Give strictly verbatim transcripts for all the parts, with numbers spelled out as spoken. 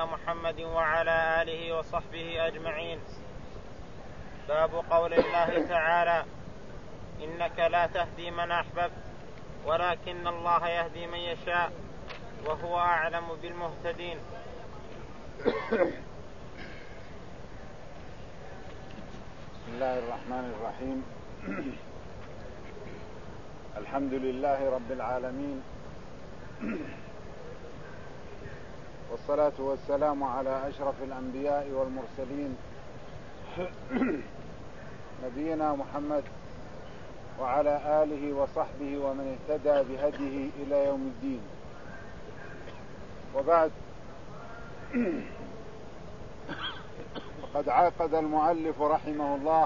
نبينا محمد وعلى آله وصحبه أجمعين. باب قول الله تعالى: إنك لا تهدي من أحببت ولكن الله يهدي من يشاء وهو أعلم بالمهتدين. بسم الله الرحمن الرحيم. الحمد لله رب العالمين، والصلاة والسلام على أشرف الأنبياء والمرسلين نبينا محمد وعلى آله وصحبه ومن اهتدى بهديه إلى يوم الدين. وبعد، فقد عقد المؤلف رحمه الله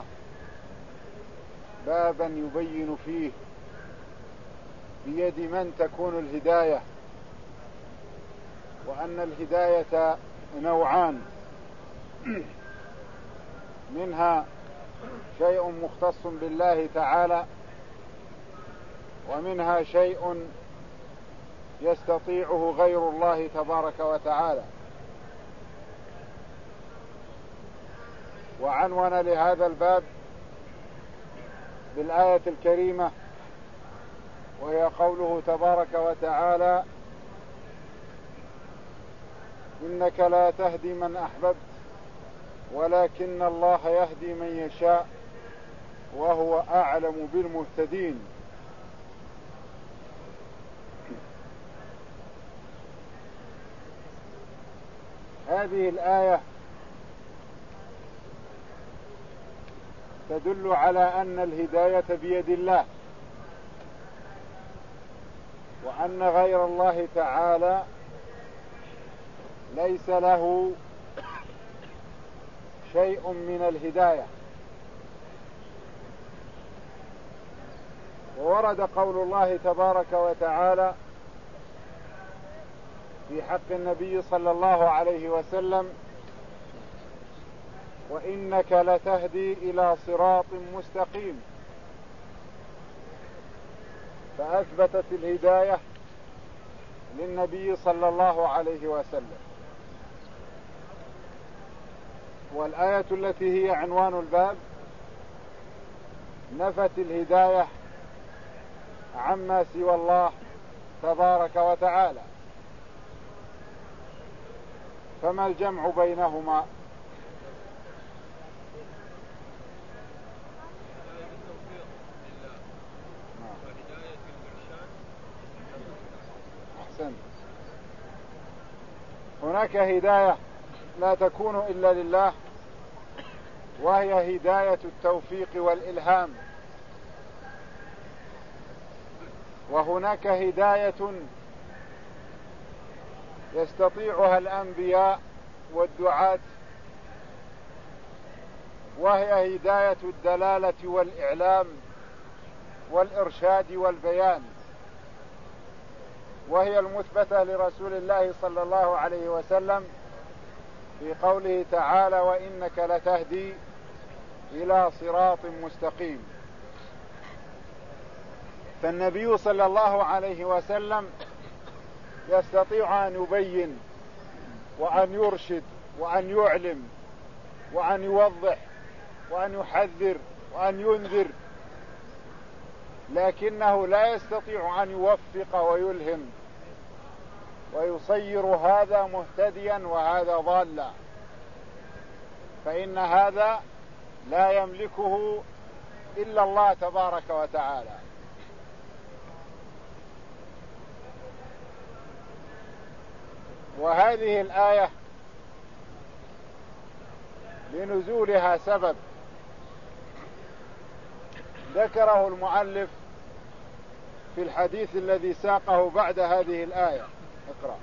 بابا يبين فيه بيد من تكون الهداية، وأن الهداية نوعان، منها شيء مختص بالله تعالى، ومنها شيء يستطيعه غير الله تبارك وتعالى. وعنون لهذا الباب بالآية الكريمة، وهي قوله تبارك وتعالى: إنك لا تهدي من أحببت ولكن الله يهدي من يشاء وهو أعلم بالمهتدين. هذه الآية تدل على أن الهداية بيد الله، وأن غير الله تعالى ليس له شيء من الهداية. وورد قول الله تبارك وتعالى في حق النبي صلى الله عليه وسلم: وإنك لتهدي إلى صراط مستقيم. فأثبتت الهداية للنبي صلى الله عليه وسلم. والآية التي هي عنوان الباب نفت الهداية عما سوى الله تبارك وتعالى. فما الجمع بينهما؟ أحسن. هناك هداية لا تكون إلا لله، وهي هداية التوفيق والإلهام. وهناك هداية يستطيعها الأنبياء والدعاة، وهي هداية الدلالة والإعلام والإرشاد والبيان، وهي المثبتة لرسول الله صلى الله عليه وسلم في قوله تعالى: وإنك لتهدي إلى صراط مستقيم. فالنبي صلى الله عليه وسلم يستطيع أن يبين وأن يرشد وأن يعلم وأن يوضح وأن يحذر وأن ينذر، لكنه لا يستطيع أن يوفق ويلهم ويصير هذا مهتديا وهذا ضالا، فإن هذا لا يملكه إلا الله تبارك وتعالى. وهذه الآية لنزولها سبب ذكره المؤلف في الحديث الذي ساقه بعد هذه الآية. اقرأ.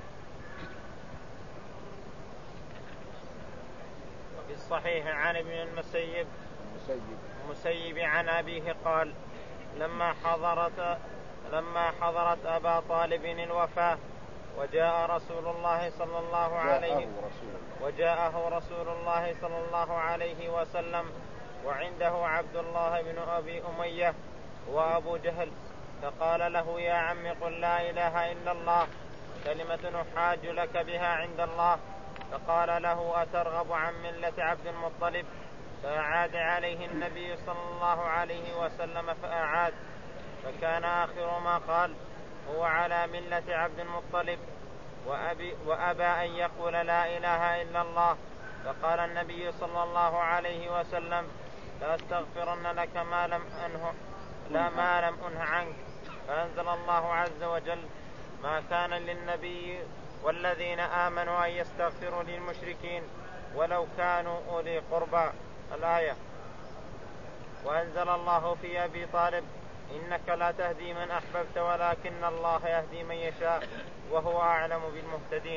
وفي الصحيح عن ابن المسيب المسيب, المسيب عن أبيه قال: لما حضرت لما حضرت أبا طالب الوفاة وجاء رسول الله صلى الله عليه وجاءه رسول الله صلى الله عليه وسلم وعنده عبد الله بن أبي أمية وأبو جهل، فقال له: يا عم قل لا إله إلا الله كلمة أحاج لك بها عند الله. فقال له أترغب عن ملة عبد المطلب؟ فأعاد عليه النبي صلى الله عليه وسلم فأعاد، فكان آخر ما قال هو على ملة عبد المطلب وأبي وأبى أن يقول لا إله إلا الله. فقال النبي صلى الله عليه وسلم لأستغفرن لك ما لم أنه لا ما لم أنه عنك. فأنزل الله عز وجل ما كان للنبي والذين آمنوا أن يستغفروا للمشركين ولو كانوا أولي قربى الآية. وأنزل الله في أبي طالب إنك لا تهدي من أحببت ولكن الله يهدي من يشاء وهو أعلم بالمهتدين.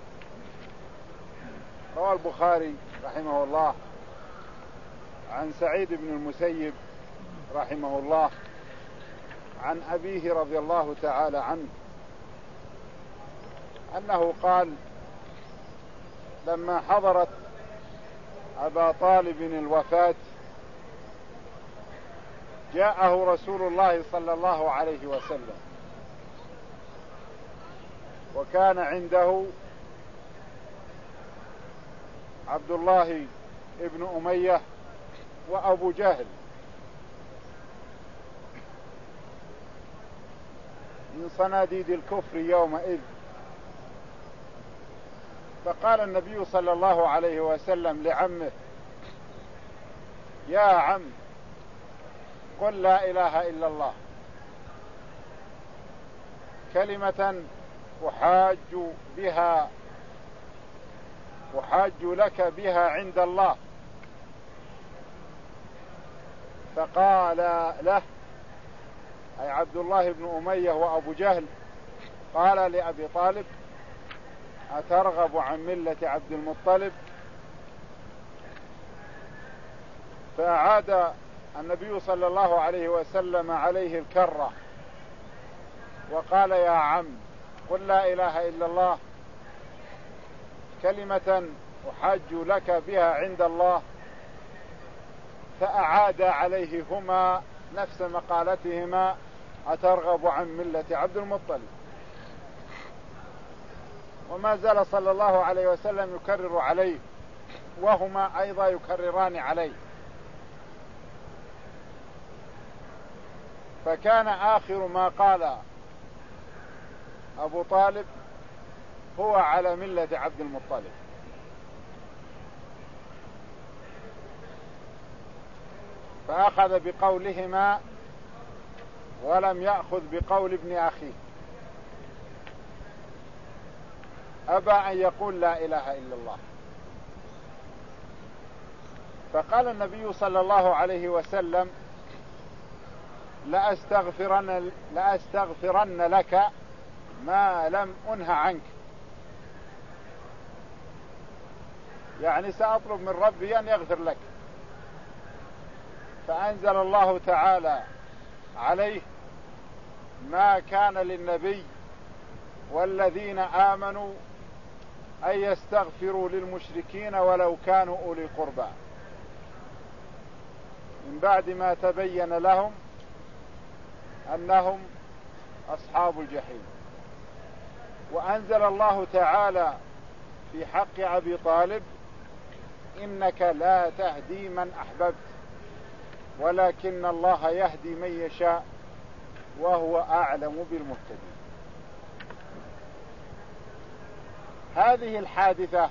روى البخاري رحمه الله عن سعيد بن المسيب رحمه الله عن أبيه رضي الله تعالى عنه أنه قال لما حضرت أبا طالب الوفاة جاءه رسول الله صلى الله عليه وسلم، وكان عنده عبد الله ابن أمية وأبو جهل من صناديد الكفر يومئذ. فقال النبي صلى الله عليه وسلم لعمه يا عم قل لا إله إلا الله كلمة أحاج بها أحاج لك بها عند الله. فقال له أي عبد الله بن أمية وأبو جهل قال لأبي طالب أترغب عن ملة عبد المطلب؟ فأعاد النبي صلى الله عليه وسلم عليه الكرة وقال يا عم قل لا إله إلا الله كلمة أحاج لك بها عند الله. فأعاد عليهما نفس مقالتهما أترغب عن ملة عبد المطلب. وما زال صلى الله عليه وسلم يكرر عليه وهما أيضا يكرران عليه. فكان آخر ما قال أبو طالب هو على ملة عبد المطلب. فأخذ بقولهما ولم يأخذ بقول ابن أخيه، أبى أن يقول لا إله إلا الله. فقال النبي صلى الله عليه وسلم لأستغفرن, لأستغفرن لك ما لم أنه عنك، يعني سأطلب من ربي أن يغفر لك. فأنزل الله تعالى عليه ما كان للنبي والذين آمنوا أن يستغفروا للمشركين ولو كانوا أولي قربى من بعد ما تبين لهم أنهم أصحاب الجحيم. وأنزل الله تعالى في حق أبي طالب إنك لا تهدي من أحببت ولكن الله يهدي من يشاء وهو أعلم بالمهتدين. هذه الحادثة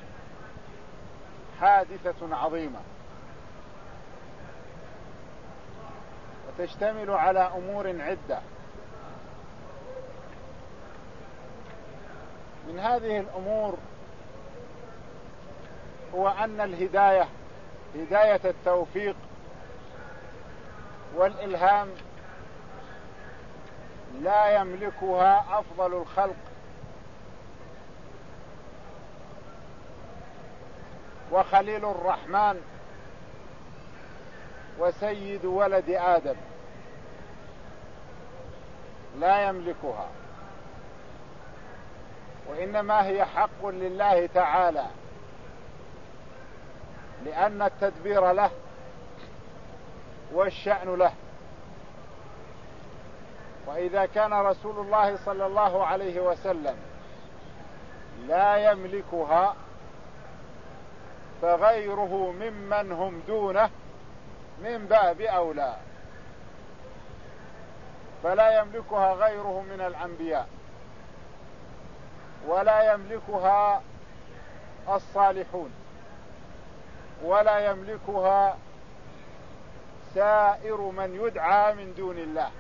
حادثة عظيمة وتشتمل على أمور عدة. من هذه الأمور هو أن الهداية هداية التوفيق والإلهام لا يملكها أفضل الخلق وخليل الرحمن وسيد ولد آدم، لا يملكها، وإنما هي حق لله تعالى لأن التدبير له والشأن له. وإذا كان رسول الله صلى الله عليه وسلم لا يملكها فغيره ممن هم دونه من باب أولى، فلا يملكها غيره من الأنبياء، ولا يملكها الصالحون، ولا يملكها سائر من يدعى من دون الله.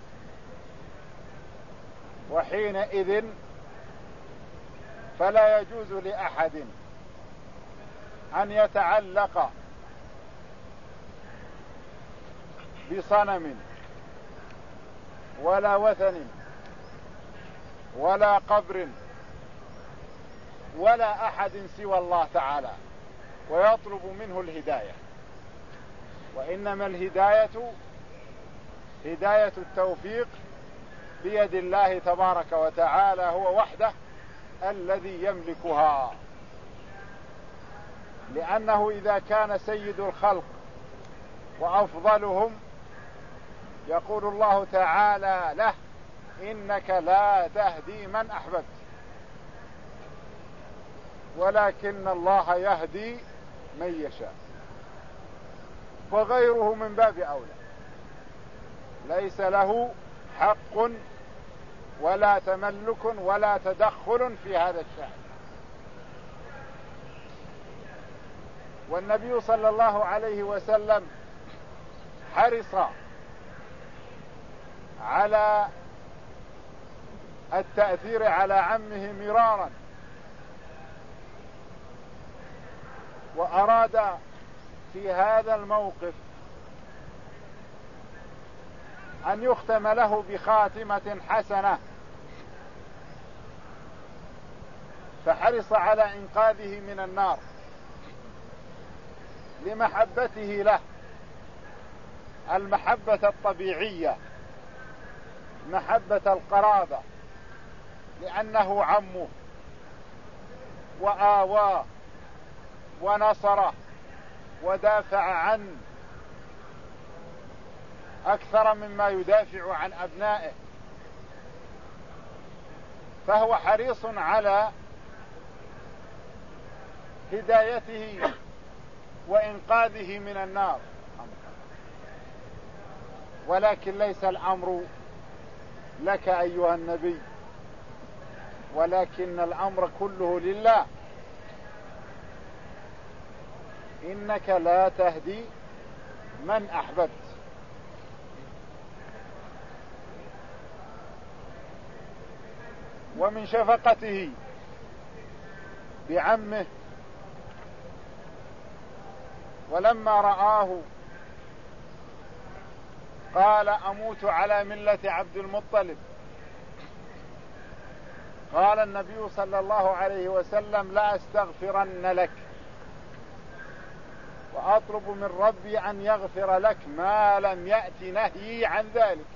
وحينئذ فلا يجوز لأحد أن يتعلق بصنم ولا وثن ولا قبر ولا أحد سوى الله تعالى ويطلب منه الهداية. وإنما الهداية هداية التوفيق بيد الله تبارك وتعالى، هو وحده الذي يملكها. لأنه إذا كان سيد الخلق وأفضلهم يقول الله تعالى له: إنك لا تهدي من أحببت ولكن الله يهدي من يشاء. وغيره من باب أولى، ليس له حق ولا تملك ولا تدخل في هذا الشأن. والنبي صلى الله عليه وسلم حرص على التأثير على عمه مرارا، وأراد في هذا الموقف أن يختم له بخاتمة حسنة، فحرص على إنقاذه من النار لمحبته له، المحبة الطبيعية، محبة القرابة، لأنه عمه وآواه ونصره ودافع عنه أكثر مما يدافع عن أبنائه، فهو حريص على هدايته وإنقاذه من النار. ولكن ليس الأمر لك أيها النبي، ولكن الأمر كله لله. إنك لا تهدي من أحببت. ومن شفقته بعمه ولما رآه قال: أموت على ملة عبد المطلب. قال النبي صلى الله عليه وسلم: لا أستغفرن لك وأطلب من ربي أن يغفر لك ما لم يأت نهي عن ذلك.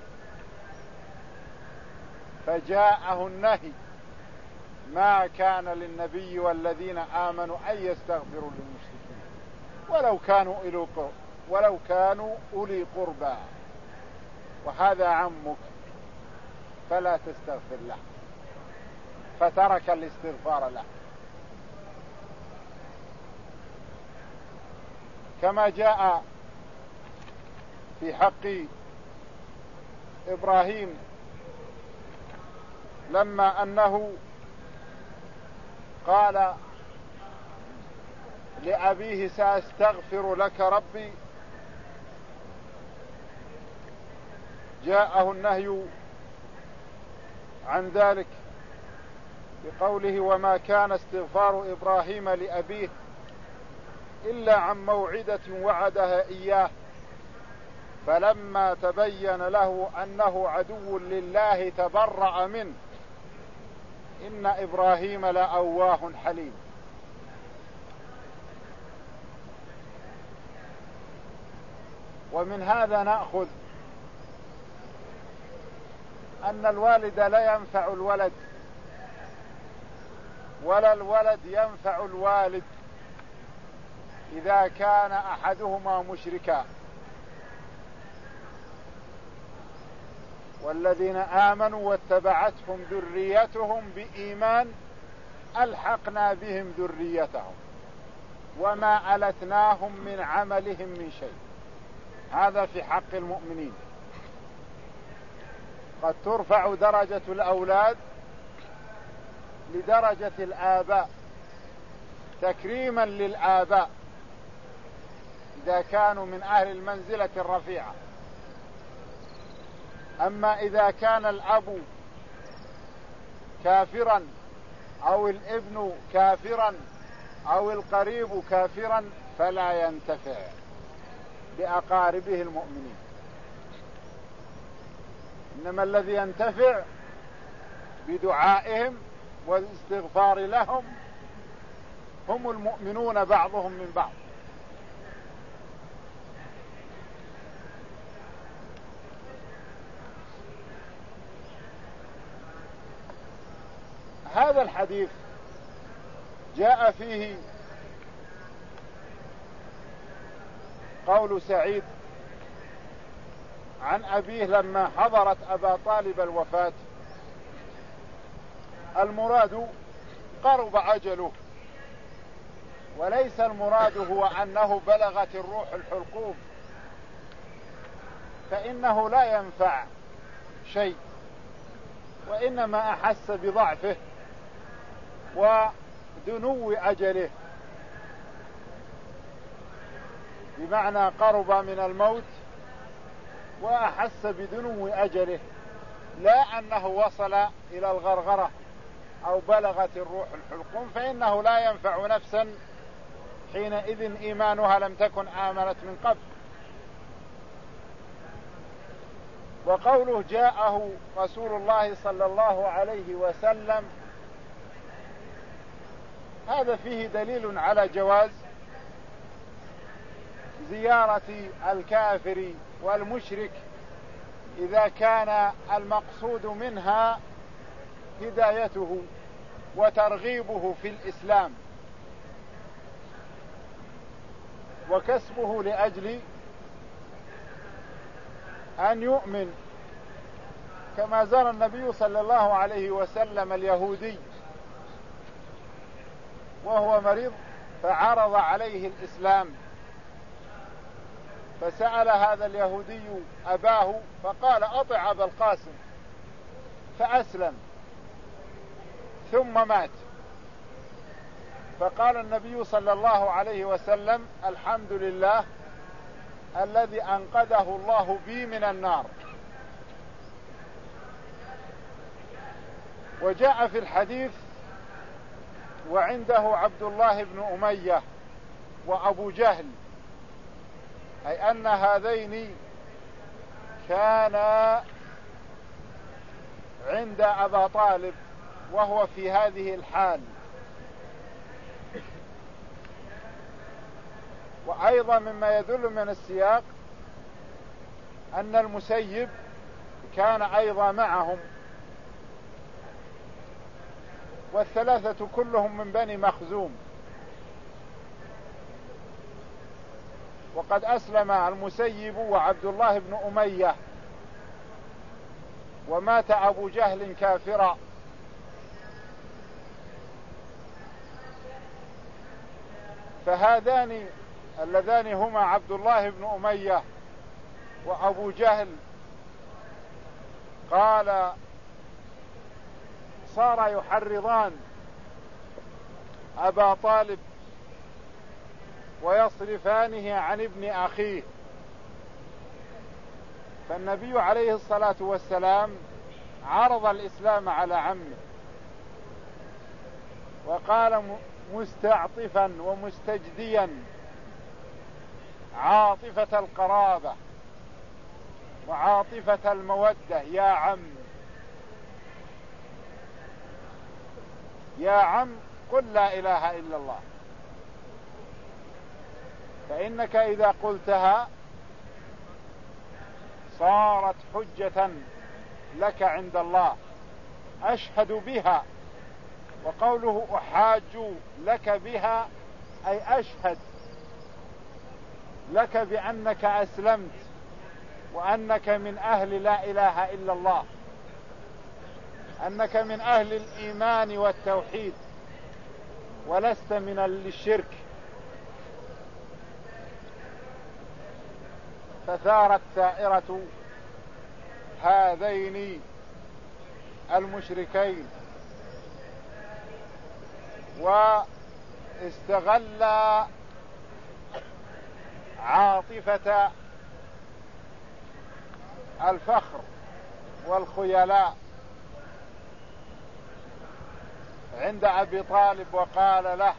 فجاءه النهي: ما كان للنبي والذين آمنوا أن يستغفروا للمشركين ولو كانوا أولي ولو كانوا أولي قربى، وهذا عمك فلا تستغفر له، فترك الاستغفار له. كما جاء في حق إبراهيم لما أنه قال لأبيه: سأستغفر لك ربي، جاءه النهي عن ذلك بقوله: وما كان استغفار إبراهيم لأبيه إلا عن موعدة وعدها إياه فلما تبين له أنه عدو لله تبرأ منه إن إبراهيم لأواه حليم. ومن هذا نأخذ أن الوالد لا ينفع الولد ولا الولد ينفع الوالد إذا كان أحدهما مشركا. والذين آمنوا واتبعتهم ذريتهم بإيمان ألحقنا بهم ذريتهم وما ألتناهم من عملهم من شيء. هذا في حق المؤمنين. قد ترفع درجة الأولاد لدرجة الآباء تكريما للآباء إذا كانوا من أهل المنزلة الرفيعة. أما إذا كان الأب كافرا أو الابن كافرا أو القريب كافرا فلا ينتفع بأقاربه المؤمنين، إنما الذي ينتفع بدعائهم والاستغفار لهم هم المؤمنون بعضهم من بعض. هذا الحديث جاء فيه قول سعيد عن أبيه لما حضرت أبا طالب الوفاة: المراد قرب أجله، وليس المراد هو أنه بلغت الروح الحلقوم، فإنه لا ينفع شيء، وإنما أحس بضعفه ودنو أجله، بمعنى قرب من الموت وأحس بدنو أجله، لا أنه وصل إلى الغرغرة أو بلغت الروح الحلقوم، فإنه لا ينفع نفسا حينئذ إيمانها لم تكن آمنت من قبل. وقوله جاءه رسول الله صلى الله عليه وسلم، هذا فيه دليل على جواز زيارة الكافر والمشرك إذا كان المقصود منها هدايته وترغيبه في الإسلام وكسبه لأجل أن يؤمن، كما زار النبي صلى الله عليه وسلم اليهودي وهو مريض فعرض عليه الإسلام، فسأل هذا اليهودي أباه فقال: أطع أبا القاسم، فأسلم ثم مات. فقال النبي صلى الله عليه وسلم: الحمد لله الذي أنقذه الله بي من النار. وجاء في الحديث: وعنده عبد الله بن أمية وأبو جهل، أي أن هذين كانا عند أبا طالب وهو في هذه الحال. وأيضا مما يدل من السياق أن المسيب كان أيضا معهم، والثلاثة كلهم من بني مخزوم. وقد أسلم المسيب وعبد الله بن أمية، ومات أبو جهل كافرا. فهذان اللذان هما عبد الله بن أمية وأبو جهل قال صار يحرضان أبا طالب ويصرفانه عن ابن أخيه، فالنبي عليه الصلاة والسلام عرض الإسلام على عمه وقال مستعطفا ومستجديا عاطفة القرابة وعاطفة المودة: يا عم يا عم قل لا إله إلا الله، فإنك إذا قلتها صارت حجة لك عند الله، أشهد بها. وقوله أحاج لك بها أي أشهد لك بأنك أسلمت وأنك من أهل لا إله إلا الله، أنك من أهل الإيمان والتوحيد ولست من الشرك. فثارت ثائرة هذين المشركين، واستغل عاطفة الفخر والخيلاء عند أبي طالب وقال له: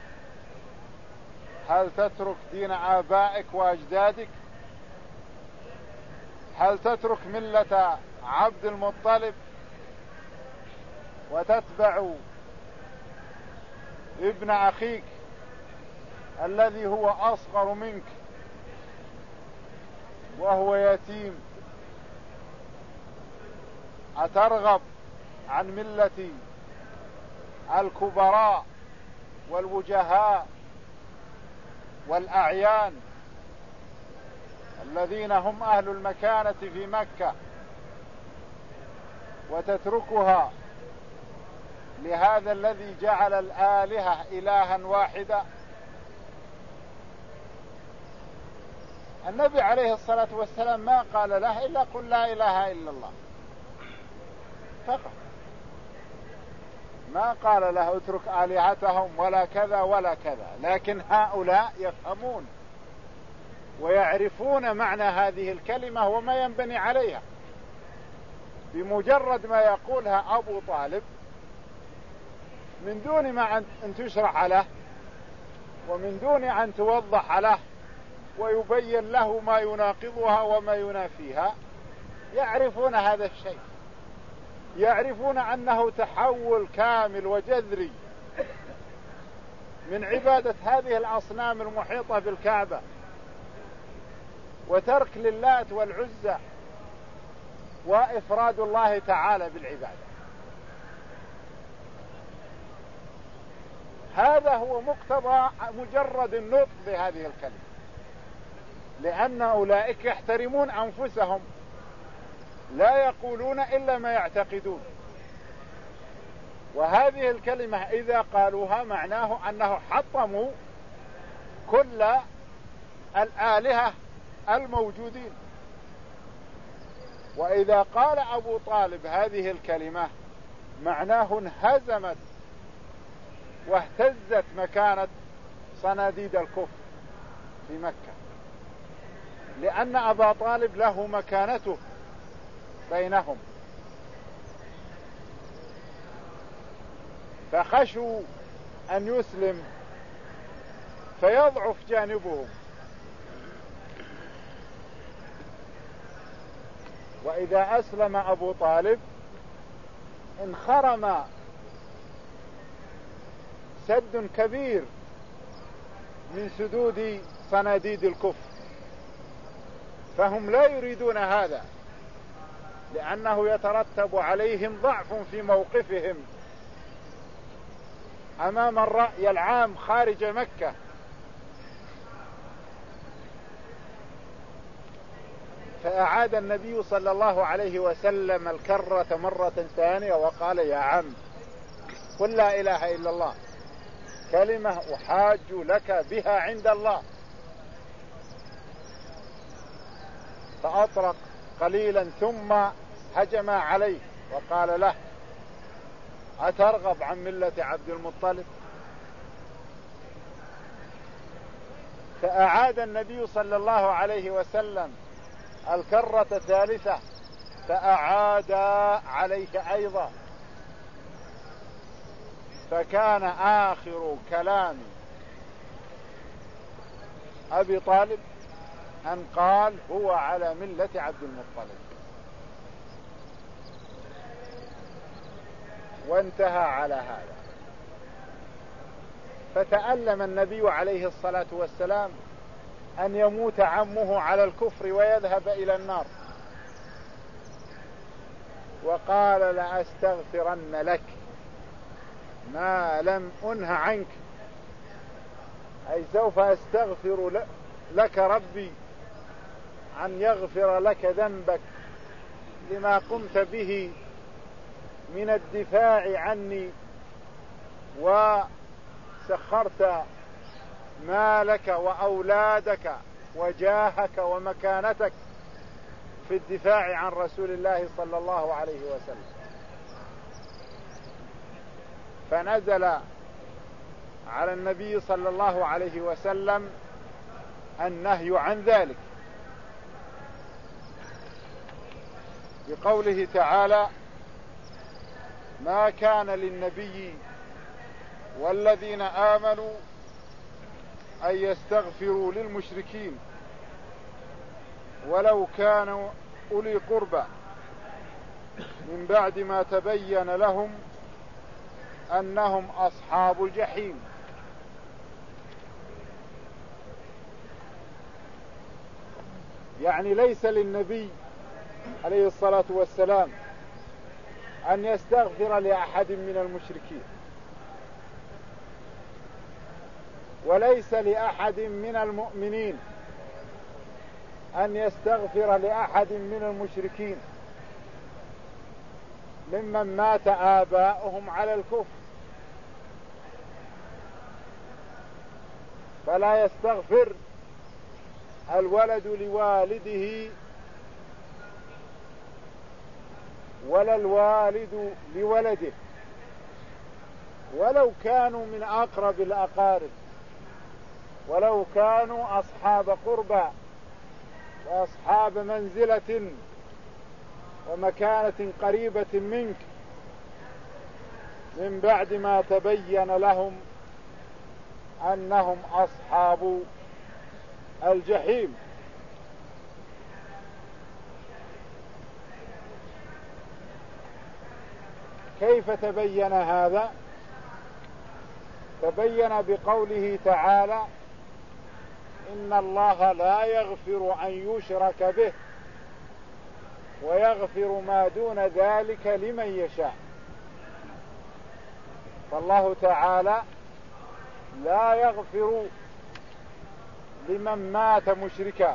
هل تترك دين آبائك وأجدادك؟ هل تترك ملة عبد المطلب وتتبع ابن أخيك الذي هو أصغر منك وهو يتيم؟ أترغب عن ملة الكبراء والوجهاء والأعيان الذين هم أهل المكانة في مكة، وتتركها لهذا الذي جعل الآلهة إلها واحدا؟ النبي عليه الصلاة والسلام ما قال له إلا قل لا إله إلا الله فقط، ما قال له اترك آلهتهم ولا كذا ولا كذا. لكن هؤلاء يفهمون ويعرفون معنى هذه الكلمة وما ينبني عليها. بمجرد ما يقولها أبو طالب من دون ما أن تشرح له ومن دون أن توضح له ويبين له ما يناقضها وما ينافيها، يعرفون هذا الشيء، يعرفون أنه تحول كامل وجذري من عبادة هذه الأصنام المحيطة بالكعبة وترك للات والعزى وإفراد الله تعالى بالعبادة. هذا هو مقتضى مجرد النطق بهذه الكلمة، لأن أولئك يحترمون أنفسهم لا يقولون إلا ما يعتقدون. وهذه الكلمة إذا قالوها معناه أنه حطموا كل الآلهة الموجودين. وإذا قال أبو طالب هذه الكلمة معناه انهزمت واهتزت مكانة صناديد الكفر في مكة، لأن أبا طالب له مكانته بينهم، فخشوا أن يسلم فيضعف جانبهم. وإذا أسلم أبو طالب انخرم سد كبير من سدود صناديد الكفر، فهم لا يريدون هذا، لأنه يترتب عليهم ضعف في موقفهم أمام الرأي العام خارج مكة. فأعاد النبي صلى الله عليه وسلم الكرة مرة ثانية وقال: يا عم قل لا إله إلا الله، كلمة أحاج لك بها عند الله. فأطرق قليلا ثم هجم عليه وقال له: أترغب عن ملة عبد المطلب؟ فأعاد النبي صلى الله عليه وسلم الكرة الثالثة فأعاد عليه أيضا. فكان آخر كلام أبي طالب أن قال: هو على ملة عبد المطلب، وانتهى على هذا. فتألم النبي عليه الصلاة والسلام أن يموت عمه على الكفر ويذهب إلى النار، وقال: لأستغفرن لك ما لم أنه عنك، أي سوف أستغفر لك ربي أن يغفر لك ذنبك لما قمت به من الدفاع عني، وسخرت مالك وأولادك وجاهك ومكانتك في الدفاع عن رسول الله صلى الله عليه وسلم. فنزل على النبي صلى الله عليه وسلم النهي عن ذلك بقوله تعالى: ما كان للنبي والذين آمنوا أن يستغفروا للمشركين ولو كانوا أولي قربى من بعد ما تبين لهم أنهم أصحاب الجحيم. يعني ليس للنبي عليه الصلاة والسلام أن يستغفر لأحد من المشركين، وليس لأحد من المؤمنين أن يستغفر لأحد من المشركين ممن مات آباؤهم على الكفر، فلا يستغفر الولد لوالده ولا الوالد لولده ولو كانوا من أقرب الأقارب، ولو كانوا أصحاب قربى وأصحاب منزلة ومكانة قريبة منك، من بعد ما تبين لهم أنهم أصحاب الجحيم. كيف تبين هذا؟ تبين بقوله تعالى: إن الله لا يغفر أن يشرك به ويغفر ما دون ذلك لمن يشاء. فالله تعالى لا يغفر لمن مات مشركا،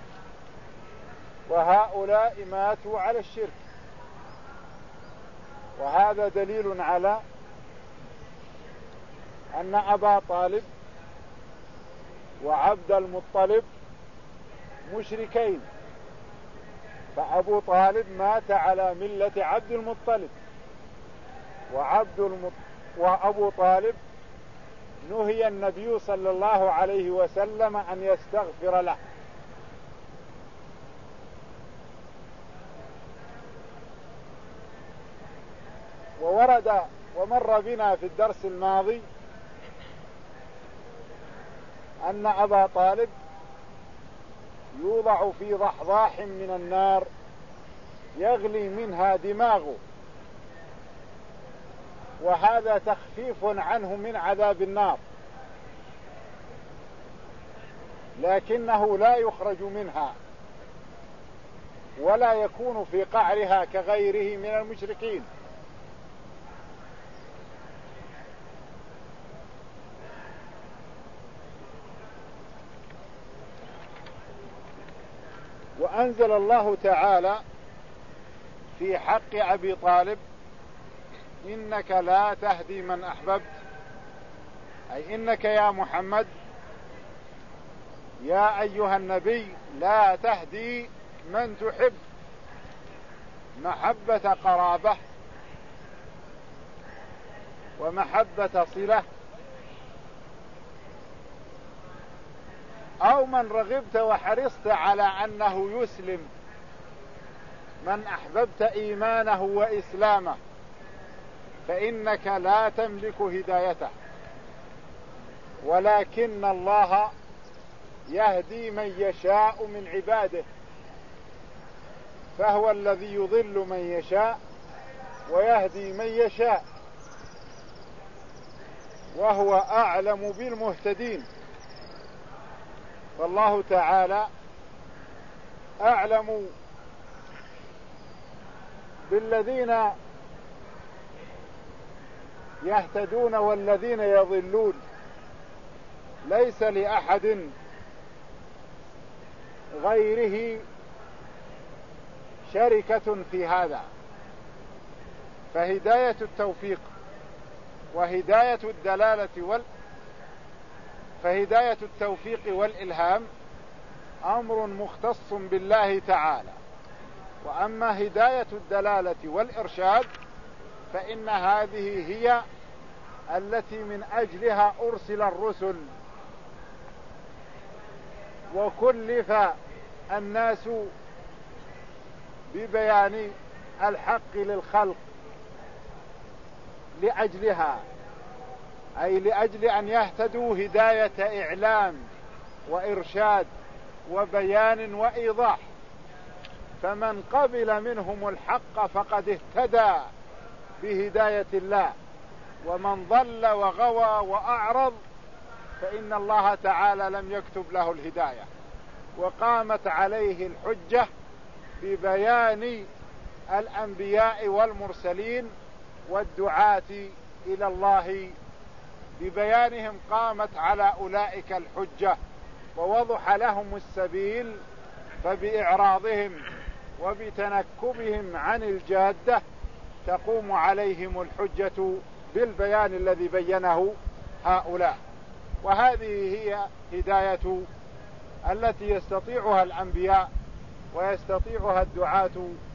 وهؤلاء ماتوا على الشرك. وهذا دليل على أن أبا طالب وعبد المطلب مشركين، فأبو طالب مات على ملة عبد المطلب، وعبد المط... وأبو طالب نهي النبي صلى الله عليه وسلم أن يستغفر له. وورد ومر بنا في الدرس الماضي أن أبا طالب يوضع في ضحضاح من النار يغلي منها دماغه، وهذا تخفيف عنه من عذاب النار، لكنه لا يخرج منها ولا يكون في قعرها كغيره من المشركين. وأنزل الله تعالى في حق أبي طالب: إنك لا تهدي من أحببت، أي إنك يا محمد يا أيها النبي لا تهدي من تحب محبة قرابة ومحبة صلة، أو من رغبت وحرصت على أنه يسلم من أحببت إيمانه وإسلامه، فإنك لا تملك هدايته، ولكن الله يهدي من يشاء من عباده، فهو الذي يضل من يشاء ويهدي من يشاء، وهو أعلم بالمهتدين. فالله تعالى أعلم بالذين يهتدون والذين يضلون، ليس لأحد غيره شركة في هذا. فهداية التوفيق وهداية الدلالة وال فهداية التوفيق والإلهام أمر مختص بالله تعالى. وأما هداية الدلالة والإرشاد فإن هذه هي التي من أجلها أرسل الرسل، وكلف الناس ببيان الحق للخلق لأجلها، أي لأجل أن يهتدوا هداية إعلام وإرشاد وبيان وإيضاح. فمن قبل منهم الحق فقد اهتدى بهداية الله، ومن ضل وغوى وأعرض فإن الله تعالى لم يكتب له الهداية، وقامت عليه الحجة ببيان الأنبياء والمرسلين والدعاة إلى الله، ببيانهم قامت على أولئك الحجة ووضح لهم السبيل، فبإعراضهم وبتنكبهم عن الجادة تقوم عليهم الحجة بالبيان الذي بينه هؤلاء. وهذه هي هداية التي يستطيعها الأنبياء ويستطيعها الدعاة